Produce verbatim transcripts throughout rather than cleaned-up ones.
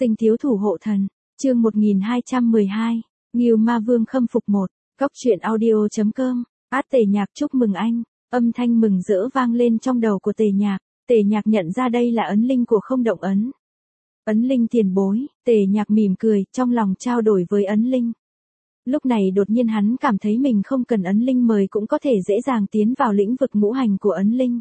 Sinh thiếu thủ hộ thần, chương một nghìn hai trăm mười hai, Ngưu Ma Vương khâm phục một, Cóc truyện audio chấm com, át Tề Nhạc chúc mừng anh, âm thanh mừng rỡ vang lên trong đầu của Tề Nhạc, Tề Nhạc nhận ra đây là ấn linh của không động ấn. Ấn linh tiền bối, Tề Nhạc mỉm cười, trong lòng trao đổi với ấn linh. Lúc này đột nhiên hắn cảm thấy mình không cần ấn linh mời cũng có thể dễ dàng tiến vào lĩnh vực ngũ hành của ấn linh.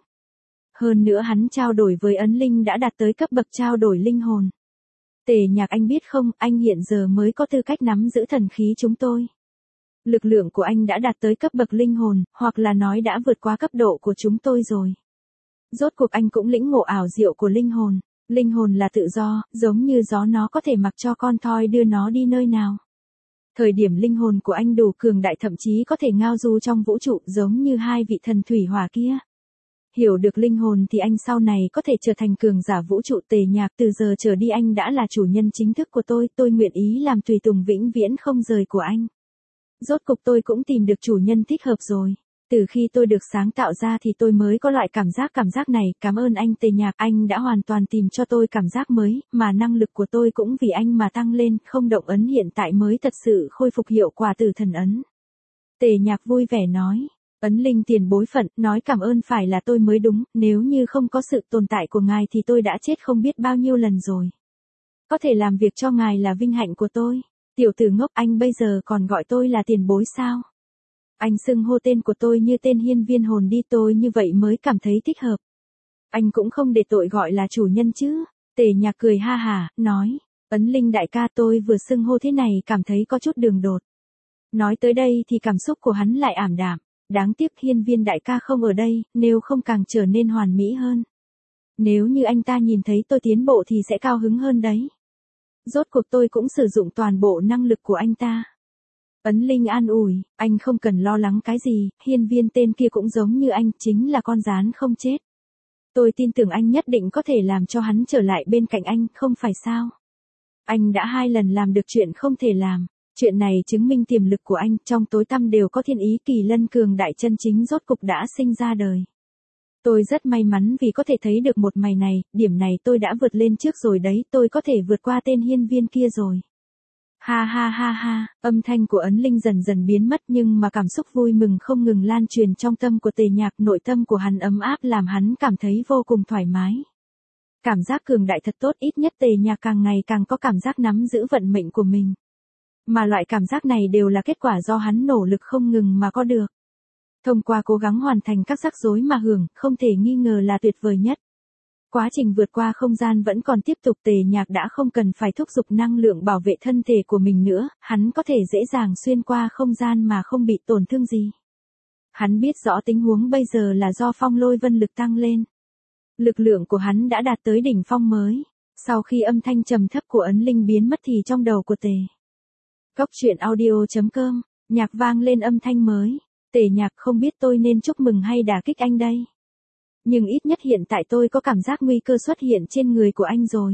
Hơn nữa hắn trao đổi với ấn linh đã đạt tới cấp bậc trao đổi linh hồn. Tề Nhạc anh biết không, anh hiện giờ mới có tư cách nắm giữ thần khí chúng tôi. Lực lượng của anh đã đạt tới cấp bậc linh hồn, hoặc là nói đã vượt qua cấp độ của chúng tôi rồi. Rốt cuộc anh cũng lĩnh ngộ ảo diệu của linh hồn. Linh hồn là tự do, giống như gió nó có thể mặc cho con thoi đưa nó đi nơi nào. Thời điểm linh hồn của anh đủ cường đại thậm chí có thể ngao du trong vũ trụ giống như hai vị thần thủy hỏa kia. Hiểu được linh hồn thì anh sau này có thể trở thành cường giả vũ trụ. Tề Nhạc, từ giờ trở đi anh đã là chủ nhân chính thức của tôi, tôi nguyện ý làm tùy tùng vĩnh viễn không rời của anh. Rốt cục tôi cũng tìm được chủ nhân thích hợp rồi. Từ khi tôi được sáng tạo ra thì tôi mới có loại cảm giác cảm giác này, cảm ơn anh Tề Nhạc, anh đã hoàn toàn tìm cho tôi cảm giác mới, mà năng lực của tôi cũng vì anh mà tăng lên, không động ấn hiện tại mới thật sự khôi phục hiệu quả từ thần ấn. Tề Nhạc vui vẻ nói, ấn linh tiền bối phận, nói cảm ơn phải là tôi mới đúng, nếu như không có sự tồn tại của ngài thì tôi đã chết không biết bao nhiêu lần rồi. Có thể làm việc cho ngài là vinh hạnh của tôi. Tiểu tử ngốc, anh bây giờ còn gọi tôi là tiền bối sao? Anh xưng hô tên của tôi như tên hiên viên hồn đi, tôi như vậy mới cảm thấy thích hợp. Anh cũng không để tội gọi là chủ nhân chứ. Tề Nhạc cười ha hả, nói, ấn linh đại ca, tôi vừa xưng hô thế này cảm thấy có chút đường đột. Nói tới đây thì cảm xúc của hắn lại ảm đạm. Đáng tiếc hiên viên đại ca không ở đây, nếu không càng trở nên hoàn mỹ hơn. Nếu như anh ta nhìn thấy tôi tiến bộ thì sẽ cao hứng hơn đấy. Rốt cuộc tôi cũng sử dụng toàn bộ năng lực của anh ta. Ấn linh an ủi, anh không cần lo lắng cái gì, hiên viên tên kia cũng giống như anh, chính là con gián không chết. Tôi tin tưởng anh nhất định có thể làm cho hắn trở lại bên cạnh anh, không phải sao? Anh đã hai lần làm được chuyện không thể làm. Chuyện này chứng minh tiềm lực của anh, trong tối tăm đều có thiên ý, kỳ lân cường đại chân chính rốt cục đã sinh ra đời. Tôi rất may mắn vì có thể thấy được một mày này, điểm này tôi đã vượt lên trước rồi đấy, tôi có thể vượt qua tên hiên viên kia rồi. Ha ha ha ha, âm thanh của ấn linh dần dần biến mất nhưng mà cảm xúc vui mừng không ngừng lan truyền trong tâm của Tề Nhạc, nội tâm của hắn ấm áp làm hắn cảm thấy vô cùng thoải mái. Cảm giác cường đại thật tốt, ít nhất Tề Nhạc càng ngày càng có cảm giác nắm giữ vận mệnh của mình. Mà loại cảm giác này đều là kết quả do hắn nỗ lực không ngừng mà có được. Thông qua cố gắng hoàn thành các rắc rối mà hưởng, không thể nghi ngờ là tuyệt vời nhất. Quá trình vượt qua không gian vẫn còn tiếp tục, Tề Nhạc đã không cần phải thúc giục năng lượng bảo vệ thân thể của mình nữa, hắn có thể dễ dàng xuyên qua không gian mà không bị tổn thương gì. Hắn biết rõ tình huống bây giờ là do phong lôi vân lực tăng lên. Lực lượng của hắn đã đạt tới đỉnh phong mới. Sau khi âm thanh trầm thấp của ấn linh biến mất thì trong đầu của Tề Cóc truyện audio chấm com, nhạc vang lên âm thanh mới. Tề Nhạc, không biết tôi nên chúc mừng hay đả kích anh đây. Nhưng ít nhất hiện tại tôi có cảm giác nguy cơ xuất hiện trên người của anh rồi.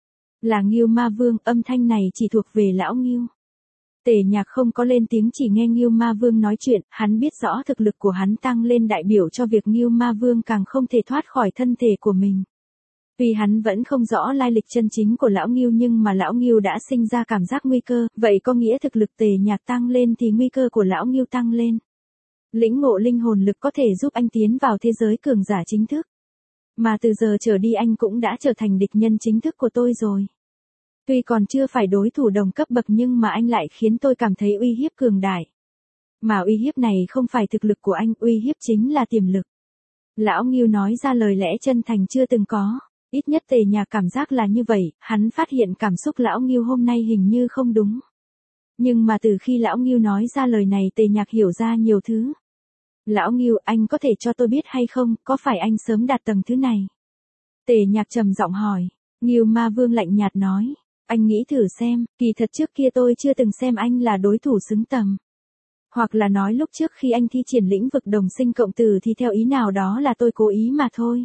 Là Ngưu Ma Vương, âm thanh này chỉ thuộc về lão Ngưu. Tề Nhạc không có lên tiếng, chỉ nghe Ngưu Ma Vương nói chuyện, hắn biết rõ thực lực của hắn tăng lên đại biểu cho việc Ngưu Ma Vương càng không thể thoát khỏi thân thể của mình. Vì hắn vẫn không rõ lai lịch chân chính của lão Ngưu nhưng mà lão Ngưu đã sinh ra cảm giác nguy cơ, vậy có nghĩa thực lực Tề Nhạc tăng lên thì nguy cơ của lão Ngưu tăng lên. Lĩnh ngộ linh hồn lực có thể giúp anh tiến vào thế giới cường giả chính thức. Mà từ giờ trở đi anh cũng đã trở thành địch nhân chính thức của tôi rồi. Tuy còn chưa phải đối thủ đồng cấp bậc nhưng mà anh lại khiến tôi cảm thấy uy hiếp cường đại. Mà uy hiếp này không phải thực lực của anh, uy hiếp chính là tiềm lực. Lão Ngưu nói ra lời lẽ chân thành chưa từng có. Ít nhất Tề Nhạc cảm giác là như vậy, hắn phát hiện cảm xúc lão Ngưu hôm nay hình như không đúng. Nhưng mà từ khi lão Ngưu nói ra lời này Tề Nhạc hiểu ra nhiều thứ. Lão Ngưu, anh có thể cho tôi biết hay không, có phải anh sớm đạt tầng thứ này? Tề Nhạc trầm giọng hỏi. Ngưu Ma Vương lạnh nhạt nói. Anh nghĩ thử xem, kỳ thật trước kia tôi chưa từng xem anh là đối thủ xứng tầm. Hoặc là nói lúc trước khi anh thi triển lĩnh vực đồng sinh cộng tử thì theo ý nào đó là tôi cố ý mà thôi.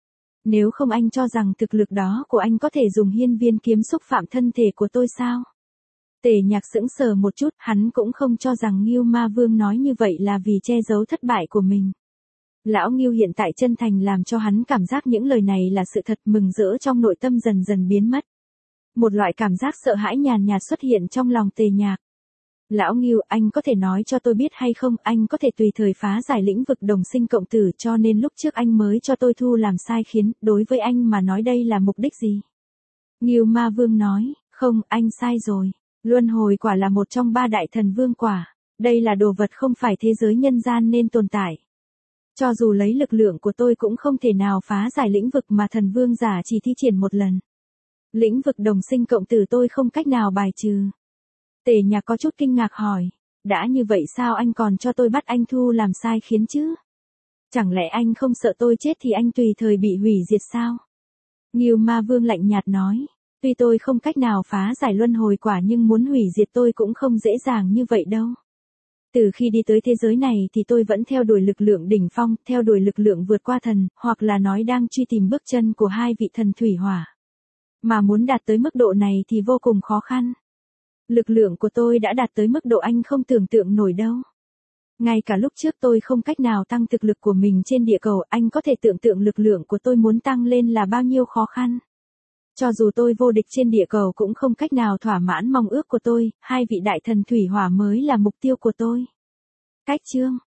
Nếu không anh cho rằng thực lực đó của anh có thể dùng hiên viên kiếm xúc phạm thân thể của tôi sao? Tề Nhạc sững sờ một chút, hắn cũng không cho rằng Ngưu Ma Vương nói như vậy là vì che giấu thất bại của mình. Lão Ngưu hiện tại chân thành làm cho hắn cảm giác những lời này là sự thật, mừng rỡ trong nội tâm dần dần biến mất. Một loại cảm giác sợ hãi nhàn nhạt xuất hiện trong lòng Tề Nhạc. Lão Ngưu, anh có thể nói cho tôi biết hay không, anh có thể tùy thời phá giải lĩnh vực đồng sinh cộng tử, cho nên lúc trước anh mới cho tôi thu làm sai khiến, đối với anh mà nói đây là mục đích gì? Ngưu Ma Vương nói, không, anh sai rồi. Luân hồi quả là một trong ba đại thần vương quả. Đây là đồ vật không phải thế giới nhân gian nên tồn tại. Cho dù lấy lực lượng của tôi cũng không thể nào phá giải lĩnh vực mà thần vương giả chỉ thi triển một lần. Lĩnh vực đồng sinh cộng tử tôi không cách nào bài trừ. Tề Nhạc có chút kinh ngạc hỏi, đã như vậy sao anh còn cho tôi bắt anh thu làm sai khiến chứ? Chẳng lẽ anh không sợ tôi chết thì anh tùy thời bị hủy diệt sao? Ngưu Ma Vương lạnh nhạt nói, tuy tôi không cách nào phá giải luân hồi quả nhưng muốn hủy diệt tôi cũng không dễ dàng như vậy đâu. Từ khi đi tới thế giới này thì tôi vẫn theo đuổi lực lượng đỉnh phong, theo đuổi lực lượng vượt qua thần, hoặc là nói đang truy tìm bước chân của hai vị thần thủy hỏa. Mà muốn đạt tới mức độ này thì vô cùng khó khăn. Lực lượng của tôi đã đạt tới mức độ anh không tưởng tượng nổi đâu. Ngay cả lúc trước tôi không cách nào tăng thực lực của mình trên địa cầu, anh có thể tưởng tượng lực lượng của tôi muốn tăng lên là bao nhiêu khó khăn. Cho dù tôi vô địch trên địa cầu cũng không cách nào thỏa mãn mong ước của tôi, hai vị đại thần thủy hỏa mới là mục tiêu của tôi. Cách chương